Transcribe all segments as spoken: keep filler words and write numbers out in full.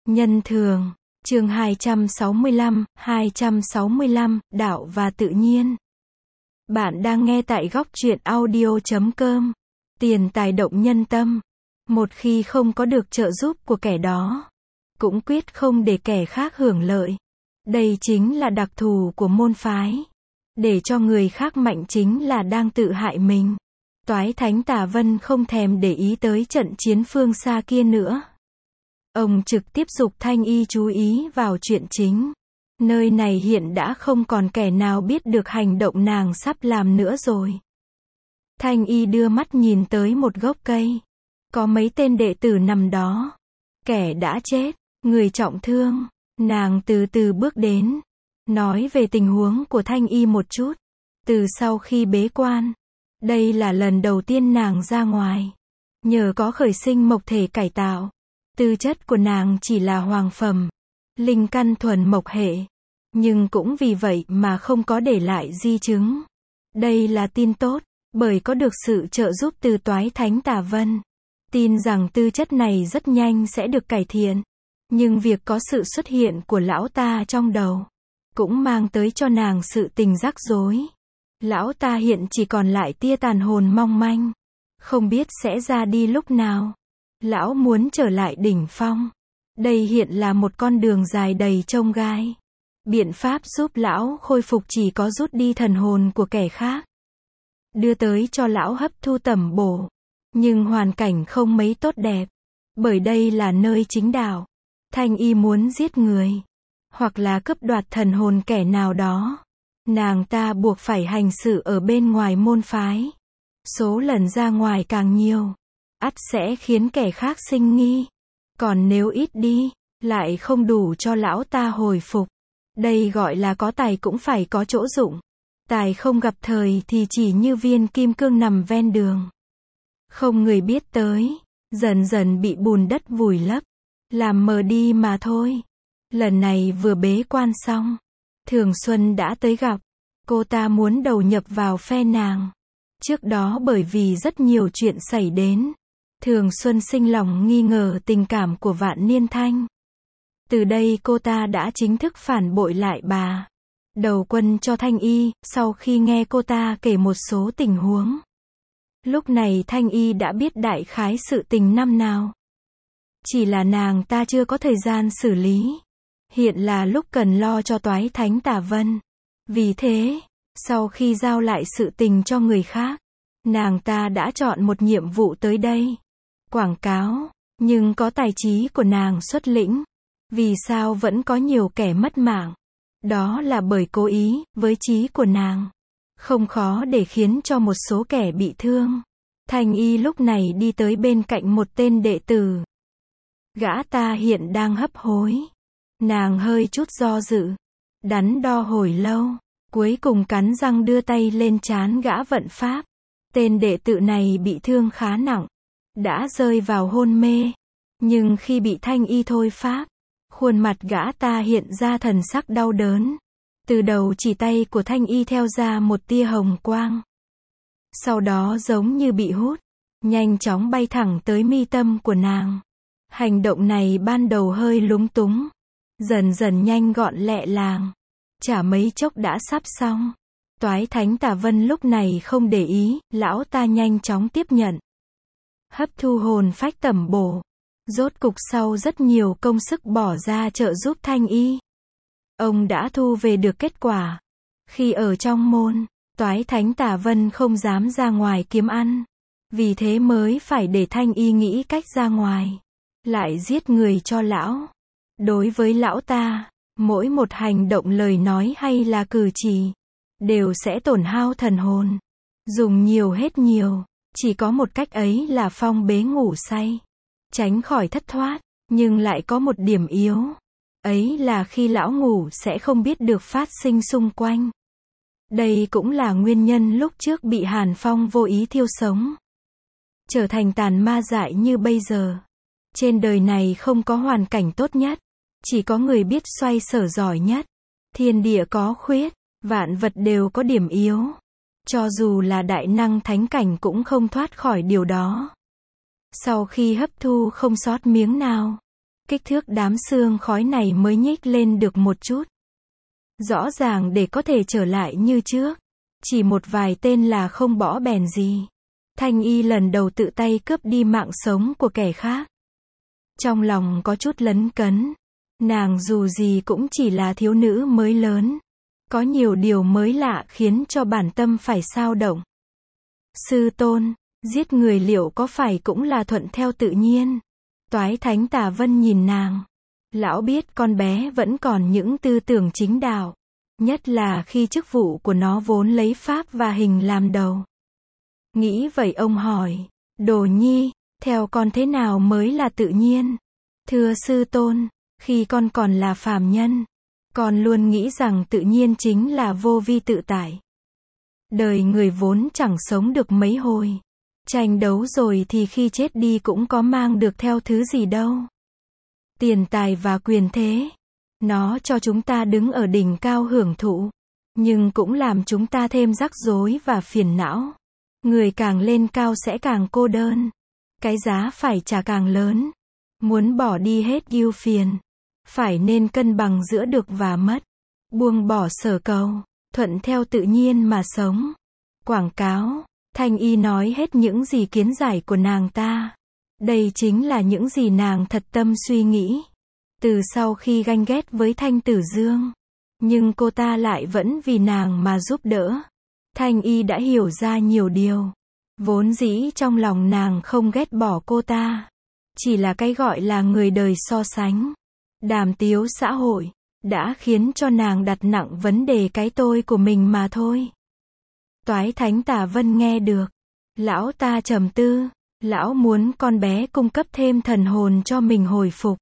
Nhân thường, chương hai trăm sáu mươi lăm, hai trăm sáu mươi lăm, đạo và tự nhiên. Bạn đang nghe tại góc truyện audio chấm com. Tiền tài động nhân tâm. Một khi không có được trợ giúp của kẻ đó, cũng quyết không để kẻ khác hưởng lợi. Đây chính là đặc thù của môn phái. Để cho người khác mạnh chính là đang tự hại mình. Toái Thánh Tả Vân không thèm để ý tới trận chiến phương xa kia nữa. Ông trực tiếp giục Thanh Y chú ý vào chuyện chính. Nơi này hiện đã không còn kẻ nào biết được hành động nàng sắp làm nữa rồi. Thanh Y đưa mắt nhìn tới một gốc cây. Có mấy tên đệ tử nằm đó. Kẻ đã chết, người trọng thương. Nàng từ từ bước đến. Nói về tình huống của Thanh Y một chút. Từ sau khi bế quan. Đây là lần đầu tiên nàng ra ngoài. Nhờ có khởi sinh mộc thể cải tạo. Tư chất của nàng chỉ là hoàng phẩm. Linh căn thuần mộc hệ. Nhưng cũng vì vậy mà không có để lại di chứng. Đây là tin tốt. Bởi có được sự trợ giúp từ Toái Thánh Tả Vân. Tin rằng tư chất này rất nhanh sẽ được cải thiện. Nhưng việc có sự xuất hiện của lão ta trong đầu. Cũng mang tới cho nàng sự tình rắc rối. Lão ta hiện chỉ còn lại tia tàn hồn mong manh. Không biết sẽ ra đi lúc nào. Lão muốn trở lại đỉnh phong. Đây hiện là một con đường dài đầy chông gai. Biện pháp giúp lão khôi phục chỉ có rút đi thần hồn của kẻ khác. Đưa tới cho lão hấp thu tẩm bổ. Nhưng hoàn cảnh không mấy tốt đẹp. Bởi đây là nơi chính đạo. Thanh Y muốn giết người. Hoặc là cướp đoạt thần hồn kẻ nào đó. Nàng ta buộc phải hành sự ở bên ngoài môn phái. Số lần ra ngoài càng nhiều. Ắt sẽ khiến kẻ khác sinh nghi. Còn nếu ít đi, lại không đủ cho lão ta hồi phục. Đây gọi là có tài cũng phải có chỗ dụng. Tài không gặp thời thì chỉ như viên kim cương nằm ven đường. Không người biết tới. Dần dần bị bùn đất vùi lấp. Làm mờ đi mà thôi. Lần này vừa bế quan xong. Thường Xuân đã tới gặp. Cô ta muốn đầu nhập vào phe nàng. Trước đó bởi vì rất nhiều chuyện xảy đến. Thường Xuân sinh lòng nghi ngờ tình cảm của Vạn Niên Thanh. Từ đây cô ta đã chính thức phản bội lại bà. Đầu quân cho Thanh Y, sau khi nghe cô ta kể một số tình huống. Lúc này Thanh Y đã biết đại khái sự tình năm nào. Chỉ là nàng ta chưa có thời gian xử lý. Hiện là lúc cần lo cho Toái Thánh Tả Vân. Vì thế, sau khi giao lại sự tình cho người khác, nàng ta đã chọn một nhiệm vụ tới đây. Quảng cáo, nhưng có tài trí của nàng xuất lĩnh. Vì sao vẫn có nhiều kẻ mất mạng? Đó là bởi cố ý, với trí của nàng. Không khó để khiến cho một số kẻ bị thương. Thanh Y lúc này đi tới bên cạnh một tên đệ tử. Gã ta hiện đang hấp hối. Nàng hơi chút do dự. Đắn đo hồi lâu. Cuối cùng cắn răng đưa tay lên trán gã vận pháp. Tên đệ tử này bị thương khá nặng. Đã rơi vào hôn mê. Nhưng khi bị Thanh Y thôi pháp, khuôn mặt gã ta hiện ra thần sắc đau đớn. Từ đầu chỉ tay của Thanh Y theo ra một tia hồng quang. Sau đó giống như bị hút. Nhanh chóng bay thẳng tới mi tâm của nàng. Hành động này ban đầu hơi lúng túng. Dần dần nhanh gọn lẹ làng. Chả mấy chốc đã sắp xong. Toái Thánh Tả Vân lúc này không để ý, lão ta nhanh chóng tiếp nhận. Hấp thu hồn phách tẩm bổ. Rốt cục sau rất nhiều công sức bỏ ra trợ giúp Thanh Y. Ông đã thu về được kết quả. Khi ở trong môn, Toái Thánh Tả Vân không dám ra ngoài kiếm ăn. Vì thế mới phải để Thanh Y nghĩ cách ra ngoài. Lại giết người cho lão. Đối với lão ta, mỗi một hành động lời nói hay là cử chỉ, đều sẽ tổn hao thần hồn. Dùng nhiều hết nhiều. Chỉ có một cách ấy là phong bế ngủ say. Tránh khỏi thất thoát. Nhưng lại có một điểm yếu. Ấy là khi lão ngủ sẽ không biết được phát sinh xung quanh. Đây cũng là nguyên nhân lúc trước bị Hàn Phong vô ý thiêu sống. Trở thành tàn ma dại như bây giờ. Trên đời này không có hoàn cảnh tốt nhất. Chỉ có người biết xoay sở giỏi nhất. Thiên địa có khuyết. Vạn vật đều có điểm yếu. Cho dù là đại năng thánh cảnh cũng không thoát khỏi điều đó. Sau khi hấp thu không sót miếng nào, Kích thước đám xương khói này mới nhích lên được một chút. Rõ ràng để có thể trở lại như trước. Chỉ một vài tên là không bỏ bèn gì. Thanh Y lần đầu tự tay cướp đi mạng sống của kẻ khác. Trong lòng có chút lấn cấn. Nàng dù gì cũng chỉ là thiếu nữ mới lớn. Có nhiều điều mới lạ khiến cho bản tâm phải xao động. Sư tôn, giết người liệu có phải cũng là thuận theo tự nhiên? Toái Thánh Tà Vân nhìn nàng. Lão biết con bé vẫn còn những tư tưởng chính đạo. Nhất là khi chức vụ của nó vốn lấy pháp và hình làm đầu. Nghĩ vậy ông hỏi, Đồ Nhi, theo con thế nào mới là tự nhiên? Thưa sư tôn, khi con còn là phàm nhân, con luôn nghĩ rằng tự nhiên chính là vô vi tự tại. Đời người vốn chẳng sống được mấy hồi. Tranh đấu rồi thì khi chết đi cũng có mang được theo thứ gì đâu. Tiền tài và quyền thế. Nó cho chúng ta đứng ở đỉnh cao hưởng thụ. Nhưng cũng làm chúng ta thêm rắc rối và phiền não. Người càng lên cao sẽ càng cô đơn. Cái giá phải trả càng lớn. Muốn bỏ đi hết ưu phiền. Phải nên cân bằng giữa được và mất. Buông bỏ sở cầu. Thuận theo tự nhiên mà sống. Quảng cáo. Thanh Y nói hết những gì kiến giải của nàng ta. Đây chính là những gì nàng thật tâm suy nghĩ. Từ sau khi ganh ghét với Thanh Tử Dương. Nhưng cô ta lại vẫn vì nàng mà giúp đỡ. Thanh Y đã hiểu ra nhiều điều. Vốn dĩ trong lòng nàng không ghét bỏ cô ta. Chỉ là cái gọi là người đời so sánh. Đàm tiếu xã hội. Đã khiến cho nàng đặt nặng vấn đề cái tôi của mình mà thôi. Toái Thánh Tà Vân nghe được. Lão ta trầm tư. Lão muốn con bé cung cấp thêm thần hồn cho mình hồi phục.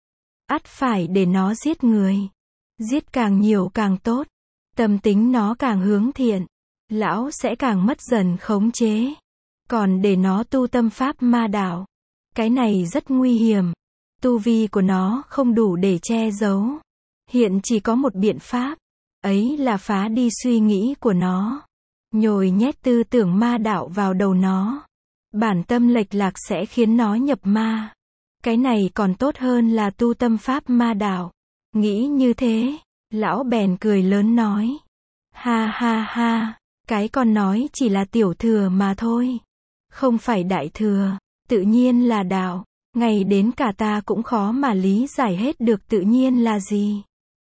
Ắt phải để nó giết người. Giết càng nhiều càng tốt. Tâm tính nó càng hướng thiện. Lão sẽ càng mất dần khống chế. Còn để nó tu tâm pháp ma đạo. Cái này rất nguy hiểm. Tu vi của nó không đủ để che giấu. Hiện chỉ có một biện pháp. Ấy là phá đi suy nghĩ của nó. Nhồi nhét tư tưởng ma đạo vào đầu nó. Bản tâm lệch lạc sẽ khiến nó nhập ma. Cái này còn tốt hơn là tu tâm pháp ma đạo. Nghĩ như thế, lão bèn cười lớn nói. Ha ha ha, cái con nói chỉ là tiểu thừa mà thôi. Không phải đại thừa, tự nhiên là đạo. Ngay đến cả ta cũng khó mà lý giải hết được tự nhiên là gì.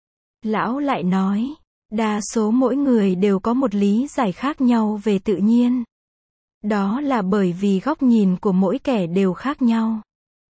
Lão lại nói, đa số mỗi người đều có một lý giải khác nhau về tự nhiên. Đó là bởi vì góc nhìn của mỗi kẻ đều khác nhau.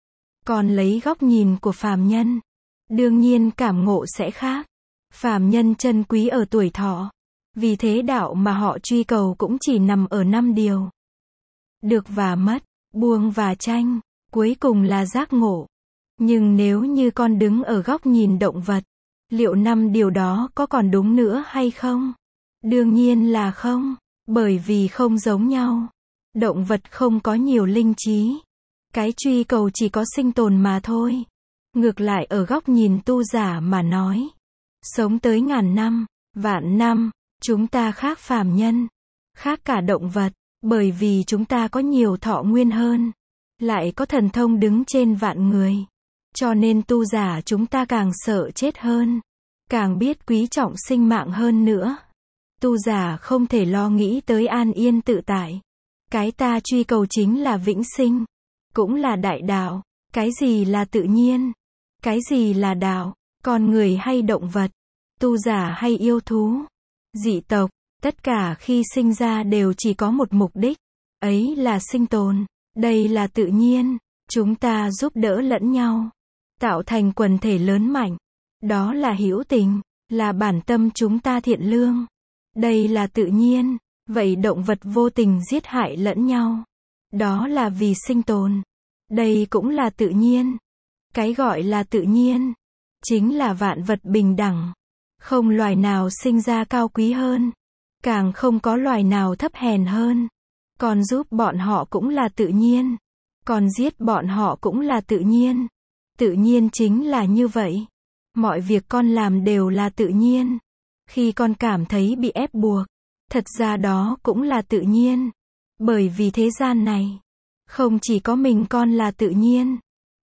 Còn lấy góc nhìn của phàm nhân, đương nhiên cảm ngộ sẽ khác. Phàm nhân trân quý ở tuổi thọ. Vì thế đạo mà họ truy cầu cũng chỉ nằm ở năm điều. Được và mất, buông và tranh, cuối cùng là giác ngộ. Nhưng nếu như con đứng ở góc nhìn động vật, liệu năm điều đó có còn đúng nữa hay không? Đương nhiên là không, bởi vì không giống nhau. Động vật không có nhiều linh trí. Cái truy cầu chỉ có sinh tồn mà thôi. Ngược lại ở góc nhìn tu giả mà nói. Sống tới ngàn năm, vạn năm, chúng ta khác phàm nhân. Khác cả động vật, bởi vì chúng ta có nhiều thọ nguyên hơn. Lại có thần thông đứng trên vạn người. Cho nên tu giả chúng ta càng sợ chết hơn. Càng biết quý trọng sinh mạng hơn nữa. Tu giả không thể lo nghĩ tới an yên tự tại. Cái ta truy cầu chính là vĩnh sinh. Cũng là đại đạo. Cái gì là tự nhiên? Cái gì là đạo? Con người hay động vật? Tu giả hay yêu thú? Dị tộc? Tất cả khi sinh ra đều chỉ có một mục đích. Ấy là sinh tồn. Đây là tự nhiên. Chúng ta giúp đỡ lẫn nhau. Tạo thành quần thể lớn mạnh. Đó là hữu tình. Là bản tâm chúng ta thiện lương. Đây là tự nhiên. Vậy động vật vô tình giết hại lẫn nhau. Đó là vì sinh tồn. Đây cũng là tự nhiên. Cái gọi là tự nhiên. Chính là vạn vật bình đẳng. Không loài nào sinh ra cao quý hơn. Càng không có loài nào thấp hèn hơn. Còn giúp bọn họ cũng là tự nhiên. Còn giết bọn họ cũng là tự nhiên. Tự nhiên chính là như vậy. Mọi việc con làm đều là tự nhiên. Khi con cảm thấy bị ép buộc, thật ra đó cũng là tự nhiên. Bởi vì thế gian này, không chỉ có mình con là tự nhiên.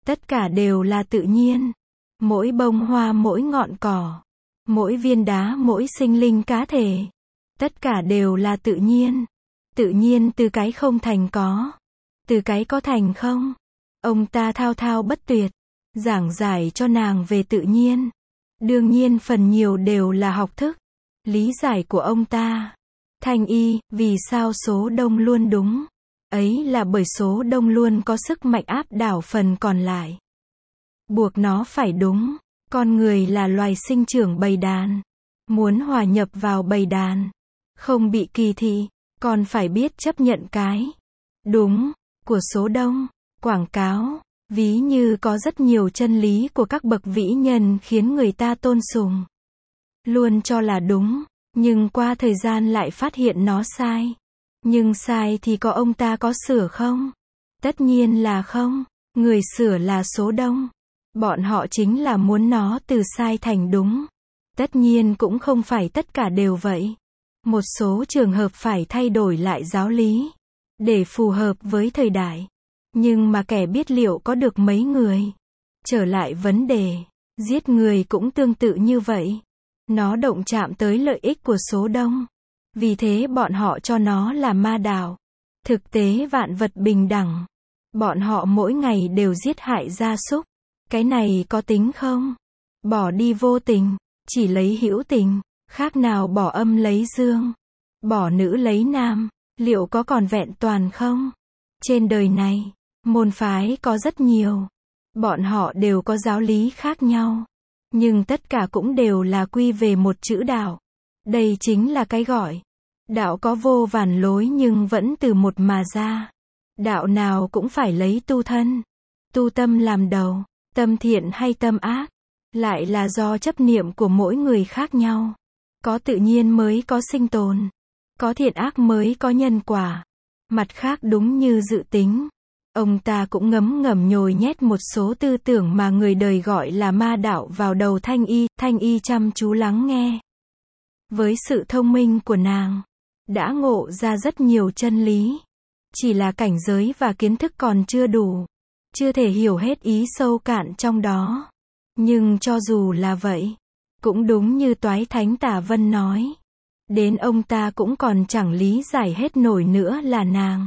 Tất cả đều là tự nhiên. Mỗi bông hoa, mỗi ngọn cỏ, mỗi viên đá, mỗi sinh linh cá thể. Tất cả đều là tự nhiên. Tự nhiên từ cái không thành có. Từ cái có thành không. Ông ta thao thao bất tuyệt, giảng giải cho nàng về tự nhiên. Đương nhiên phần nhiều đều là học thức, lý giải của ông ta. Thanh y, vì sao số đông luôn đúng? Ấy là bởi số đông luôn có sức mạnh áp đảo phần còn lại. Buộc nó phải đúng. Con người là loài sinh trưởng bầy đàn. Muốn hòa nhập vào bầy đàn, không bị kỳ thị, còn phải biết chấp nhận cái đúng của số đông. Quảng cáo, ví như có rất nhiều chân lý của các bậc vĩ nhân khiến người ta tôn sùng. Luôn cho là đúng, nhưng qua thời gian lại phát hiện nó sai. Nhưng sai thì có ông ta có sửa không? Tất nhiên là không. Người sửa là số đông. Bọn họ chính là muốn nó từ sai thành đúng. Tất nhiên cũng không phải tất cả đều vậy. Một số trường hợp phải thay đổi lại giáo lý để phù hợp với thời đại. Nhưng mà kẻ biết liệu có được mấy người? Trở lại vấn đề, giết người cũng tương tự như vậy. Nó động chạm tới lợi ích của số đông. Vì thế bọn họ cho nó là ma đạo. Thực tế vạn vật bình đẳng. Bọn họ mỗi ngày đều giết hại gia súc. Cái này có tính không? Bỏ đi vô tình, chỉ lấy hữu tình, khác nào bỏ âm lấy dương, bỏ nữ lấy nam, liệu có còn vẹn toàn không? Trên đời này, môn phái có rất nhiều. Bọn họ đều có giáo lý khác nhau. Nhưng tất cả cũng đều là quy về một chữ đạo. Đây chính là cái gọi. Đạo có vô vàn lối nhưng vẫn từ một mà ra. Đạo nào cũng phải lấy tu thân, tu tâm làm đầu. Tâm thiện hay tâm ác, lại là do chấp niệm của mỗi người khác nhau. Có tự nhiên mới có sinh tồn. Có thiện ác mới có nhân quả. Mặt khác đúng như dự tính, ông ta cũng ngấm ngầm nhồi nhét một số tư tưởng mà người đời gọi là ma đạo vào đầu Thanh y. Thanh y chăm chú lắng nghe. Với sự thông minh của nàng, đã ngộ ra rất nhiều chân lý. Chỉ là cảnh giới và kiến thức còn chưa đủ. Chưa thể hiểu hết ý sâu cạn trong đó. Nhưng cho dù là vậy, cũng đúng như Toái Thánh Tả Vân nói. Đến ông ta cũng còn chẳng lý giải hết nổi nữa là nàng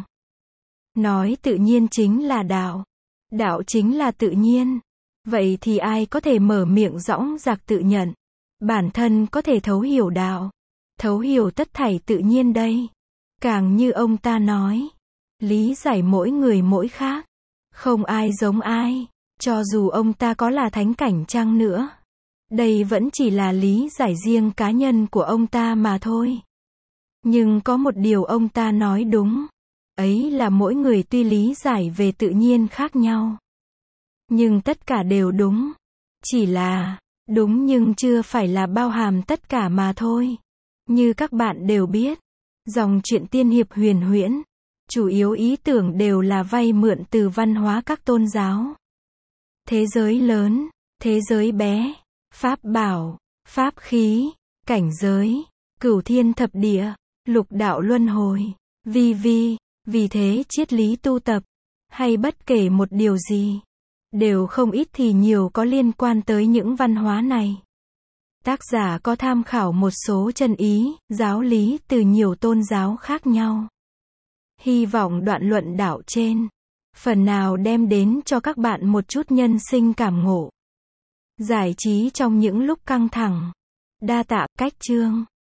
nói tự nhiên chính là đạo. Đạo chính là tự nhiên. Vậy thì ai có thể mở miệng dõng dạc tự nhận bản thân có thể thấu hiểu đạo, thấu hiểu tất thảy tự nhiên đây? Càng như ông ta nói, lý giải mỗi người mỗi khác. Không ai giống ai, cho dù ông ta có là thánh cảnh chăng nữa. Đây vẫn chỉ là lý giải riêng cá nhân của ông ta mà thôi. Nhưng có một điều ông ta nói đúng. Ấy là mỗi người tuy lý giải về tự nhiên khác nhau, nhưng tất cả đều đúng. Chỉ là, đúng nhưng chưa phải là bao hàm tất cả mà thôi. Như các bạn đều biết, dòng truyện tiên hiệp huyền huyễn, chủ yếu ý tưởng đều là vay mượn từ văn hóa các tôn giáo. Thế giới lớn, thế giới bé, pháp bảo, pháp khí, cảnh giới, cửu thiên thập địa, lục đạo luân hồi, vi vi. Vì thế triết lý tu tập, hay bất kể một điều gì, đều không ít thì nhiều có liên quan tới những văn hóa này. Tác giả có tham khảo một số chân ý, giáo lý từ nhiều tôn giáo khác nhau. Hy vọng đoạn luận đạo trên, phần nào đem đến cho các bạn một chút nhân sinh cảm ngộ, giải trí trong những lúc căng thẳng. Đa tạ, cách chương.